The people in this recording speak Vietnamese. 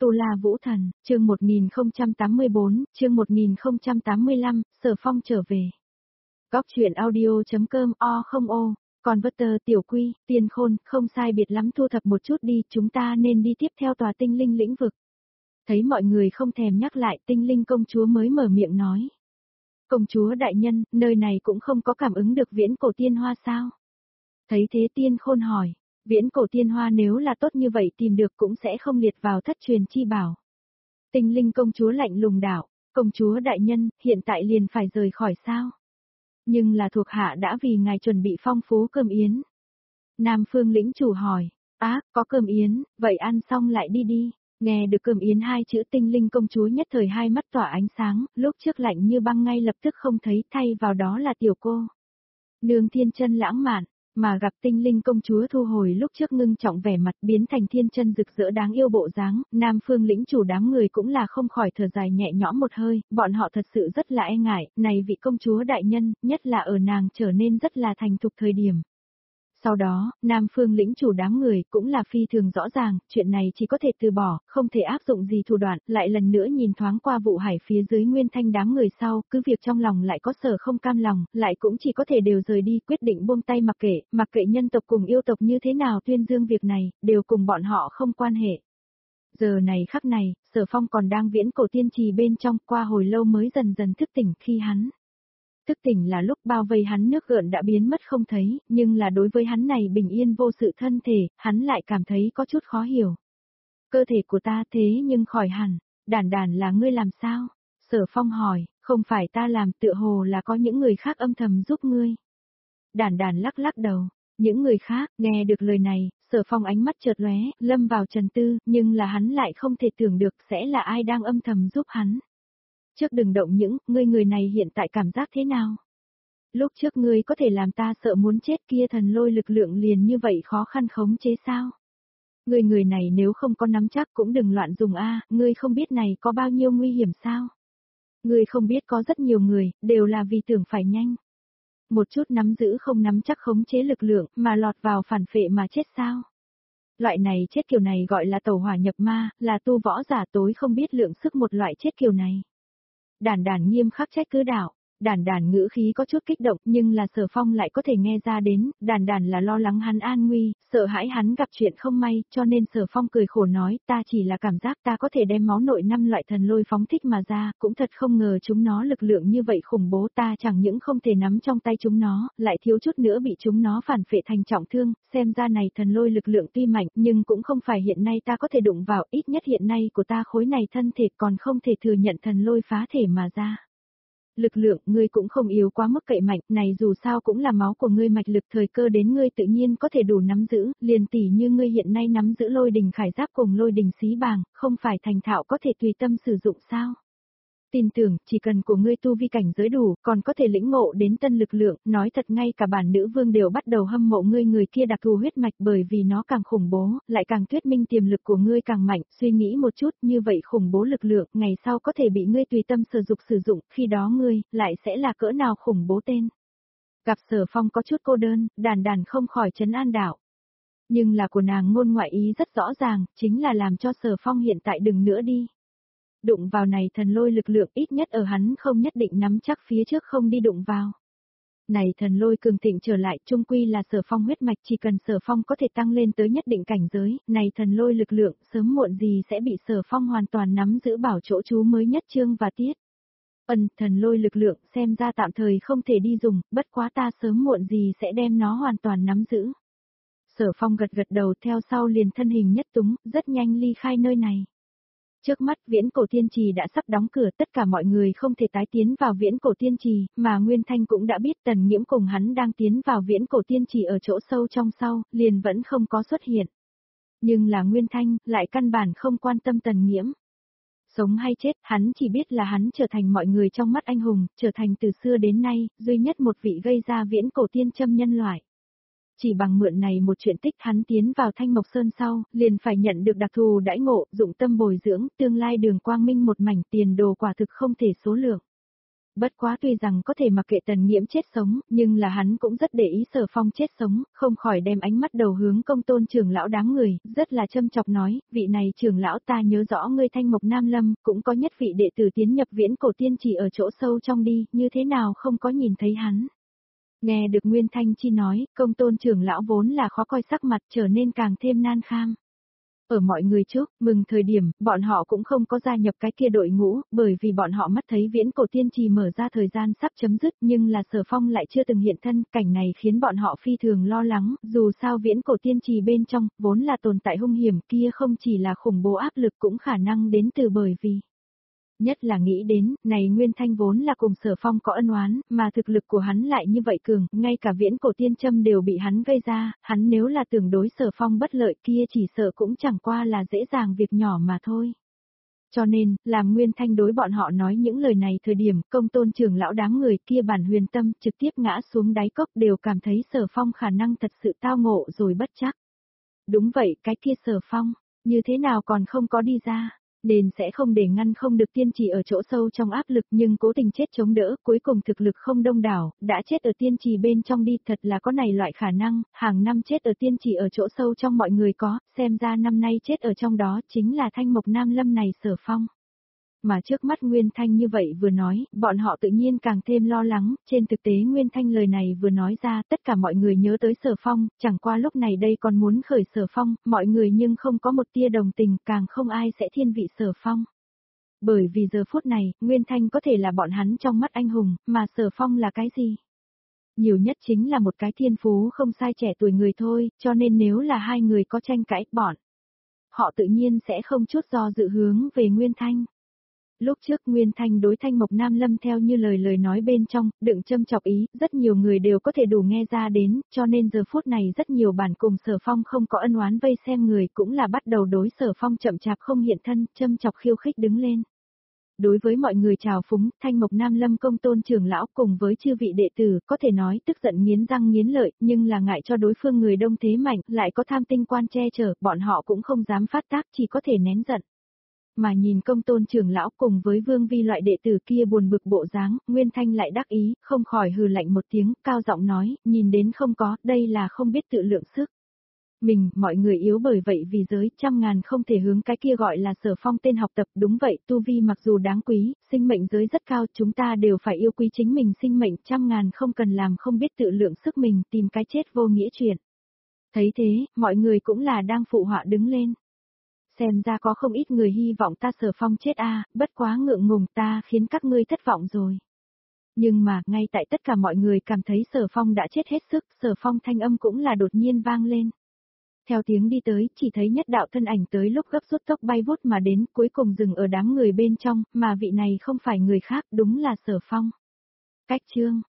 Tu La Vũ Thần, chương 1084, chương 1085, Sở Phong trở về. Góc chuyện audio.com o không ô, Converter tiểu quy, Tiên Khôn, không sai biệt lắm thu thập một chút đi, chúng ta nên đi tiếp theo tòa tinh linh lĩnh vực. Thấy mọi người không thèm nhắc lại, tinh linh công chúa mới mở miệng nói. Công chúa đại nhân, nơi này cũng không có cảm ứng được viễn cổ tiên hoa sao? Thấy thế Tiên Khôn hỏi. Viễn cổ tiên hoa nếu là tốt như vậy tìm được cũng sẽ không liệt vào thất truyền chi bảo. Tinh linh công chúa lạnh lùng đảo, công chúa đại nhân, hiện tại liền phải rời khỏi sao? Nhưng là thuộc hạ đã vì ngài chuẩn bị phong phú cơm yến. Nam Phương lĩnh chủ hỏi, có cơm yến, vậy ăn xong lại đi đi. Nghe được cơm yến hai chữ tinh linh công chúa nhất thời hai mắt tỏa ánh sáng, lúc trước lạnh như băng ngay lập tức không thấy, thay vào đó là tiểu cô. Nương thiên chân lãng mạn. Mà gặp tinh linh công chúa thu hồi lúc trước ngưng trọng vẻ mặt biến thành thiên chân rực rỡ đáng yêu bộ dáng, Nam Phương lĩnh chủ đám người cũng là không khỏi thở dài nhẹ nhõm một hơi, bọn họ thật sự rất là e ngại, này vị công chúa đại nhân, nhất là ở nàng trở nên rất là thành thục thời điểm. Sau đó, Nam Phương lĩnh chủ đám người cũng là phi thường rõ ràng, chuyện này chỉ có thể từ bỏ, không thể áp dụng gì thủ đoạn, lại lần nữa nhìn thoáng qua vụ hải phía dưới Nguyên Thanh đám người sau, cứ việc trong lòng lại có sở không cam lòng, lại cũng chỉ có thể đều rời đi, quyết định buông tay mặc kệ nhân tộc cùng yêu tộc như thế nào tuyên dương việc này, đều cùng bọn họ không quan hệ. Giờ này khắc này, Sở Phong còn đang viễn cổ tiên trì bên trong, qua hồi lâu mới dần dần thức tỉnh khi hắn. Thức tỉnh là lúc bao vây hắn nước gợn đã biến mất không thấy, nhưng là đối với hắn này bình yên vô sự thân thể, hắn lại cảm thấy có chút khó hiểu. Cơ thể của ta thế nhưng khỏi hẳn, Đản Đản là ngươi làm sao? Sở Phong hỏi, không phải ta làm, tựa hồ là có những người khác âm thầm giúp ngươi. Đản Đản lắc lắc đầu, những người khác, nghe được lời này, Sở Phong ánh mắt chợt lóe, lâm vào trần tư, nhưng là hắn lại không thể tưởng được sẽ là ai đang âm thầm giúp hắn. Trước đừng động những, ngươi người này hiện tại cảm giác thế nào? Lúc trước ngươi có thể làm ta sợ muốn chết kia thần lôi lực lượng liền như vậy khó khăn khống chế sao? Ngươi người này nếu không có nắm chắc cũng đừng loạn dùng ngươi không biết này có bao nhiêu nguy hiểm sao? Ngươi không biết có rất nhiều người, đều là vì tưởng phải nhanh. Một chút nắm giữ không nắm chắc khống chế lực lượng mà lọt vào phản phệ mà chết sao? Loại này chết kiểu này gọi là tẩu hỏa nhập ma, là tu võ giả tối không biết lượng sức một loại chết kiểu này. Đản Đản nghiêm khắc trách cứ đạo, Đản Đản ngữ khí có chút kích động nhưng là Sở Phong lại có thể nghe ra đến, Đản Đản là lo lắng hắn an nguy, sợ hãi hắn gặp chuyện không may, cho nên Sở Phong cười khổ nói, ta chỉ là cảm giác ta có thể đem máu nội 5 loại thần lôi phóng thích mà ra, cũng thật không ngờ chúng nó lực lượng như vậy khủng bố, ta chẳng những không thể nắm trong tay chúng nó, lại thiếu chút nữa bị chúng nó phản phệ thành trọng thương, xem ra này thần lôi lực lượng tuy mạnh nhưng cũng không phải hiện nay ta có thể đụng vào, ít nhất hiện nay của ta khối này thân thể còn không thể thừa nhận thần lôi phá thể mà ra. Lực lượng ngươi cũng không yếu quá mức cậy mạnh, này dù sao cũng là máu của ngươi mạch lực thời cơ đến ngươi tự nhiên có thể đủ nắm giữ, liền tỉ như ngươi hiện nay nắm giữ lôi đình khải giáp cùng lôi đình xí bàng, không phải thành thạo có thể tùy tâm sử dụng sao? Tin tưởng, chỉ cần của ngươi tu vi cảnh giới đủ, còn có thể lĩnh ngộ đến tân lực lượng, nói thật ngay cả bản nữ vương đều bắt đầu hâm mộ ngươi người kia đặc thù huyết mạch bởi vì nó càng khủng bố, lại càng thuyết minh tiềm lực của ngươi càng mạnh, suy nghĩ một chút, như vậy khủng bố lực lượng, ngày sau có thể bị ngươi tùy tâm sử dụng, khi đó ngươi, lại sẽ là cỡ nào khủng bố tên. Gặp Sở Phong có chút cô đơn, Đản Đản không khỏi trấn an đạo. Nhưng là của nàng ngôn ngoại ý rất rõ ràng, chính là làm cho Sở Phong hiện tại đừng nữa đi. Đụng vào này thần lôi lực lượng ít nhất ở hắn không nhất định nắm chắc phía trước không đi đụng vào. Này thần lôi cường thịnh trở lại chung quy là Sở Phong huyết mạch chỉ cần Sở Phong có thể tăng lên tới nhất định cảnh giới, này thần lôi lực lượng sớm muộn gì sẽ bị Sở Phong hoàn toàn nắm giữ bảo chỗ chú mới nhất chương và tiết. Thần lôi lực lượng xem ra tạm thời không thể đi dùng, bất quá ta sớm muộn gì sẽ đem nó hoàn toàn nắm giữ. Sở Phong gật gật đầu theo sau liền thân hình nhất túng, rất nhanh ly khai nơi này. Trước mắt viễn cổ tiên trì đã sắp đóng cửa, tất cả mọi người không thể tái tiến vào viễn cổ tiên trì, mà Nguyên Thanh cũng đã biết Tần Nhiễm cùng hắn đang tiến vào viễn cổ tiên trì ở chỗ sâu trong sau, liền vẫn không có xuất hiện. Nhưng là Nguyên Thanh, lại căn bản không quan tâm Tần Nhiễm. Sống hay chết, hắn chỉ biết là hắn trở thành mọi người trong mắt anh hùng, trở thành từ xưa đến nay, duy nhất một vị gây ra viễn cổ tiên châm nhân loại. Chỉ bằng mượn này một chuyện tích hắn tiến vào Thanh Mộc Sơn sau, liền phải nhận được đặc thù đãi ngộ, dụng tâm bồi dưỡng, tương lai đường quang minh một mảnh tiền đồ quả thực không thể số lượng. Bất quá tuy rằng có thể mặc kệ Tần Nghiễm chết sống, nhưng là hắn cũng rất để ý Sở Phong chết sống, không khỏi đem ánh mắt đầu hướng Công Tôn trưởng lão đáng người, rất là châm chọc nói, vị này trưởng lão ta nhớ rõ ngươi Thanh Mộc Nam Lâm, cũng có nhất vị đệ tử tiến nhập Viễn Cổ Tiên Chỉ ở chỗ sâu trong đi, như thế nào không có nhìn thấy hắn. Nghe được Nguyên Thanh Chi nói, Công Tôn trưởng lão vốn là khó coi sắc mặt trở nên càng thêm nan kham. Ở mọi người trước, mừng thời điểm, bọn họ cũng không có gia nhập cái kia đội ngũ, bởi vì bọn họ mắt thấy Viễn Cổ Tiên Trì mở ra thời gian sắp chấm dứt, nhưng là Sở Phong lại chưa từng hiện thân, cảnh này khiến bọn họ phi thường lo lắng, dù sao Viễn Cổ Tiên Trì bên trong, vốn là tồn tại hung hiểm kia không chỉ là khủng bố áp lực cũng khả năng đến từ bởi vì. Nhất là nghĩ đến, này Nguyên Thanh vốn là cùng Sở Phong có ân oán, mà thực lực của hắn lại như vậy cường, ngay cả Viễn Cổ Tiên Châm đều bị hắn gây ra, hắn nếu là tưởng đối Sở Phong bất lợi kia chỉ sợ cũng chẳng qua là dễ dàng việc nhỏ mà thôi. Cho nên, làm Nguyên Thanh đối bọn họ nói những lời này thời điểm Công Tôn trưởng lão đáng người kia bản huyền tâm trực tiếp ngã xuống đáy cốc đều cảm thấy Sở Phong khả năng thật sự tao ngộ rồi bất chắc. Đúng vậy, cái kia Sở Phong, như thế nào còn không có đi ra. Nên sẽ không để ngăn không được tiên trì ở chỗ sâu trong áp lực nhưng cố tình chết chống đỡ, cuối cùng thực lực không đông đảo, đã chết ở tiên trì bên trong đi, thật là có này loại khả năng, hàng năm chết ở tiên trì ở chỗ sâu trong mọi người có, xem ra năm nay chết ở trong đó chính là Thanh Mộc Nam Lâm này Sở Phong. Mà trước mắt Nguyên Thanh như vậy vừa nói, bọn họ tự nhiên càng thêm lo lắng, trên thực tế Nguyên Thanh lời này vừa nói ra tất cả mọi người nhớ tới Sở Phong, chẳng qua lúc này đây còn muốn khởi Sở Phong, mọi người nhưng không có một tia đồng tình, càng không ai sẽ thiên vị Sở Phong. Bởi vì giờ phút này, Nguyên Thanh có thể là bọn hắn trong mắt anh hùng, mà Sở Phong là cái gì? Nhiều nhất chính là một cái thiên phú không sai trẻ tuổi người thôi, cho nên nếu là hai người có tranh cãi, bọn họ tự nhiên sẽ không chút do dự hướng về Nguyên Thanh. Lúc trước Nguyên Thanh đối Thanh Mộc Nam Lâm theo như lời nói bên trong, đựng châm chọc ý, rất nhiều người đều có thể đủ nghe ra đến, cho nên giờ phút này rất nhiều bản cùng Sở Phong không có ân oán vây xem người cũng là bắt đầu đối Sở Phong chậm chạp không hiện thân, châm chọc khiêu khích đứng lên. Đối với mọi người chào phúng, Thanh Mộc Nam Lâm Công Tôn trưởng lão cùng với chư vị đệ tử, có thể nói tức giận nghiến răng nghiến lợi, nhưng là ngại cho đối phương người đông thế mạnh, lại có tham tinh quan che chở, bọn họ cũng không dám phát tác, chỉ có thể nén giận. Mà nhìn Công Tôn trưởng lão cùng với Vương Vi loại đệ tử kia buồn bực bộ dáng, Nguyên Thanh lại đắc ý, không khỏi hừ lạnh một tiếng, cao giọng nói, nhìn đến không có, đây là không biết tự lượng sức. Mọi người yếu bởi vậy vì giới trăm ngàn không thể hướng cái kia gọi là Sở Phong tên học tập, đúng vậy, tu vi mặc dù đáng quý, sinh mệnh giới rất cao, chúng ta đều phải yêu quý chính mình sinh mệnh, trăm ngàn không cần làm không biết tự lượng sức mình, tìm cái chết vô nghĩa chuyện. Thấy thế, mọi người cũng là đang phụ họa đứng lên. Xem ra có không ít người hy vọng ta Sở Phong chết bất quá ngượng ngùng ta khiến các ngươi thất vọng rồi. Nhưng mà, ngay tại tất cả mọi người cảm thấy Sở Phong đã chết hết sức, Sở Phong thanh âm cũng là đột nhiên vang lên. Theo tiếng đi tới, chỉ thấy nhất đạo thân ảnh tới lúc gấp rút tốc bay vút mà đến, cuối cùng dừng ở đám người bên trong, mà vị này không phải người khác, đúng là Sở Phong. Cách chương